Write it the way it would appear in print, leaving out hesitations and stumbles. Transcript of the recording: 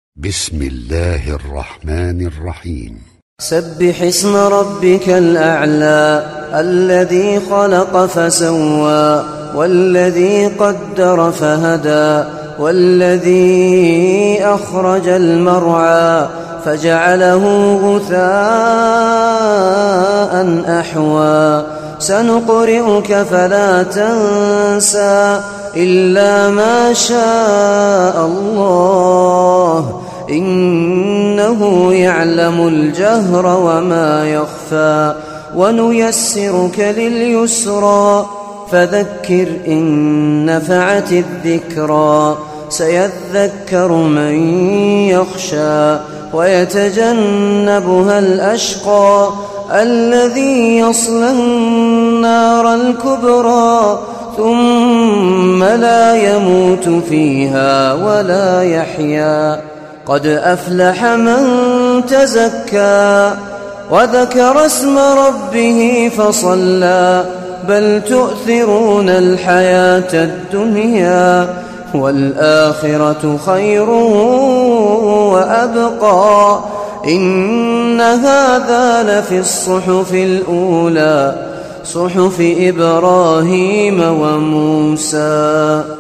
بسم الله الرحمن الرحيم. سبح اسم ربك الأعلى الذي خلق فسوى والذي قدر فهدى والذي أخرج المرعى فجعله غثاء أحوى سنقرئك فلا تنسى إلا ما شاء الله إنه يعلم الجهر وما يخفى ونيسرك لليسرى فذكر إن نفعت الذكرى سيذكر من يخشى ويتجنبها الأشقى الذي يصلى النار الكبرى ثم لا يموت فيها ولا يحيا قد أفلح من تزكى وذكر اسم ربه فصلى بل تؤثرون الحياة الدنيا والآخرة خير وأبقى إن هذا لفي الصحف الأولى صحف إبراهيم وموسى.